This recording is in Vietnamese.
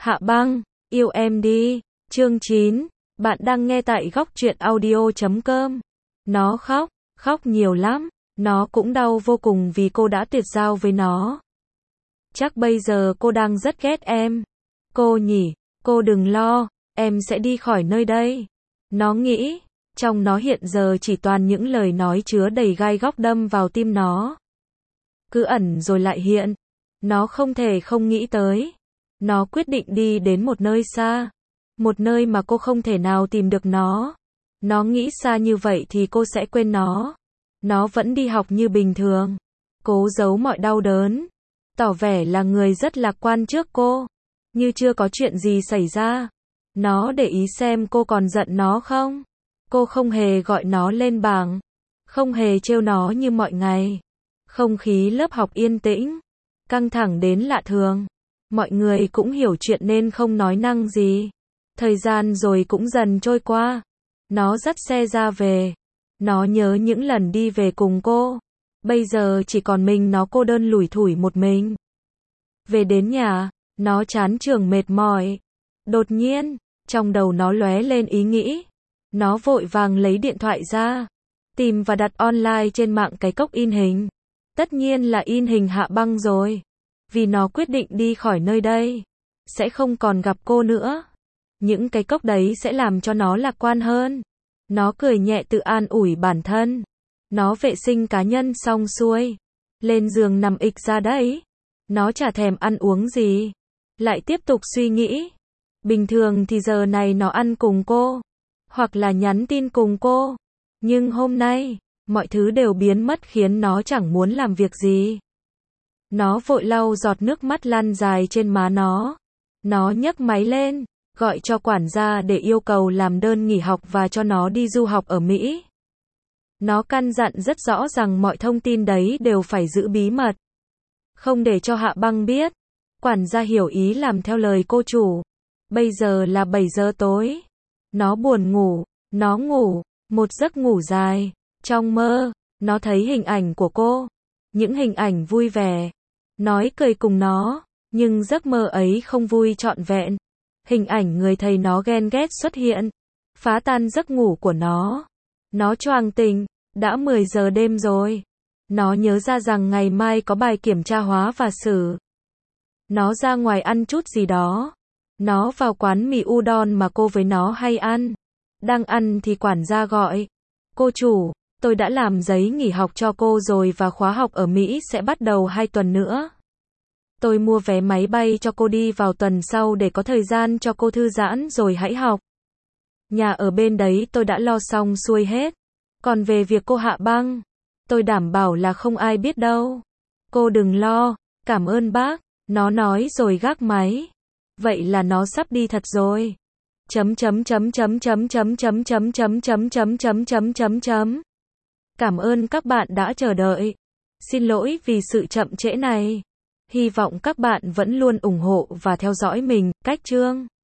Hạ Băng, yêu em đi. Chương 9. Bạn đang nghe tại góc truyện audio.com. Nó khóc nhiều lắm. Nó cũng đau vô cùng vì cô đã tuyệt giao với nó. Chắc bây giờ cô đang rất ghét em. Cô nhỉ, cô đừng lo, em sẽ đi khỏi nơi đây. Nó nghĩ, trong nó hiện giờ chỉ toàn những lời nói chứa đầy gai góc đâm vào tim nó. Cứ ẩn rồi lại hiện. Nó không thể không nghĩ tới. Nó quyết định đi đến một nơi xa. Một nơi mà cô không thể nào tìm được nó. Nó nghĩ xa như vậy thì cô sẽ quên nó. Nó vẫn đi học như bình thường. Cố giấu mọi đau đớn. Tỏ vẻ là người rất lạc quan trước cô. Như chưa có chuyện gì xảy ra. Nó để ý xem cô còn giận nó không. Cô không hề gọi nó lên bảng. Không hề trêu nó như mọi ngày. Không khí lớp học yên tĩnh. Căng thẳng đến lạ thường. Mọi người cũng hiểu chuyện nên không nói năng gì. Thời gian rồi cũng dần trôi qua. Nó dắt xe ra về. Nó nhớ những lần đi về cùng cô. Bây giờ chỉ còn mình nó cô đơn lủi thủi một mình. Về đến nhà, nó chán trường mệt mỏi. Đột nhiên, trong đầu nó lóe lên ý nghĩ. Nó vội vàng lấy điện thoại ra. Tìm và đặt online trên mạng cái cốc in hình. Tất nhiên là in hình Hạ Băng rồi. Vì nó quyết định đi khỏi nơi đây. Sẽ không còn gặp cô nữa. Những cái cốc đấy sẽ làm cho nó lạc quan hơn. Nó cười nhẹ tự an ủi bản thân. Nó vệ sinh cá nhân xong xuôi. Lên giường nằm ịch ra đấy. Nó chả thèm ăn uống gì. Lại tiếp tục suy nghĩ. Bình thường thì giờ này nó ăn cùng cô. Hoặc là nhắn tin cùng cô. Nhưng hôm nay, mọi thứ đều biến mất khiến nó chẳng muốn làm việc gì. Nó vội lau giọt nước mắt lăn dài trên má nó. Nó nhấc máy lên, gọi cho quản gia để yêu cầu làm đơn nghỉ học và cho nó đi du học ở Mỹ. Nó căn dặn rất rõ rằng mọi thông tin đấy đều phải giữ bí mật. Không để cho Hạ Băng biết. Quản gia hiểu ý làm theo lời cô chủ. Bây giờ là 7 giờ tối. Nó buồn ngủ, nó ngủ, một giấc ngủ dài. Trong mơ, nó thấy hình ảnh của cô. Những hình ảnh vui vẻ. Nói cười cùng nó, nhưng giấc mơ ấy không vui trọn vẹn. Hình ảnh người thầy nó ghen ghét xuất hiện, phá tan giấc ngủ của nó. Nó choàng tỉnh, đã 10 giờ đêm rồi. Nó nhớ ra rằng ngày mai có bài kiểm tra hóa và sử. Nó ra ngoài ăn chút gì đó. Nó vào quán mì udon mà cô với nó hay ăn. Đang ăn thì quản gia gọi. Cô chủ, tôi đã làm giấy nghỉ học cho cô rồi và khóa học ở Mỹ sẽ bắt đầu 2 tuần nữa. Tôi mua vé máy bay cho cô đi vào tuần sau để có thời gian cho cô thư giãn rồi hãy học. Nhà ở bên đấy tôi đã lo xong xuôi hết. Còn về việc cô Hạ Băng, tôi đảm bảo là không ai biết đâu. Cô đừng lo, cảm ơn bác, nó nói rồi gác máy. Vậy là nó sắp đi thật rồi. Cảm ơn các bạn đã chờ đợi. Xin lỗi vì sự chậm trễ này. Hy vọng các bạn vẫn luôn ủng hộ và theo dõi mình. Cách chương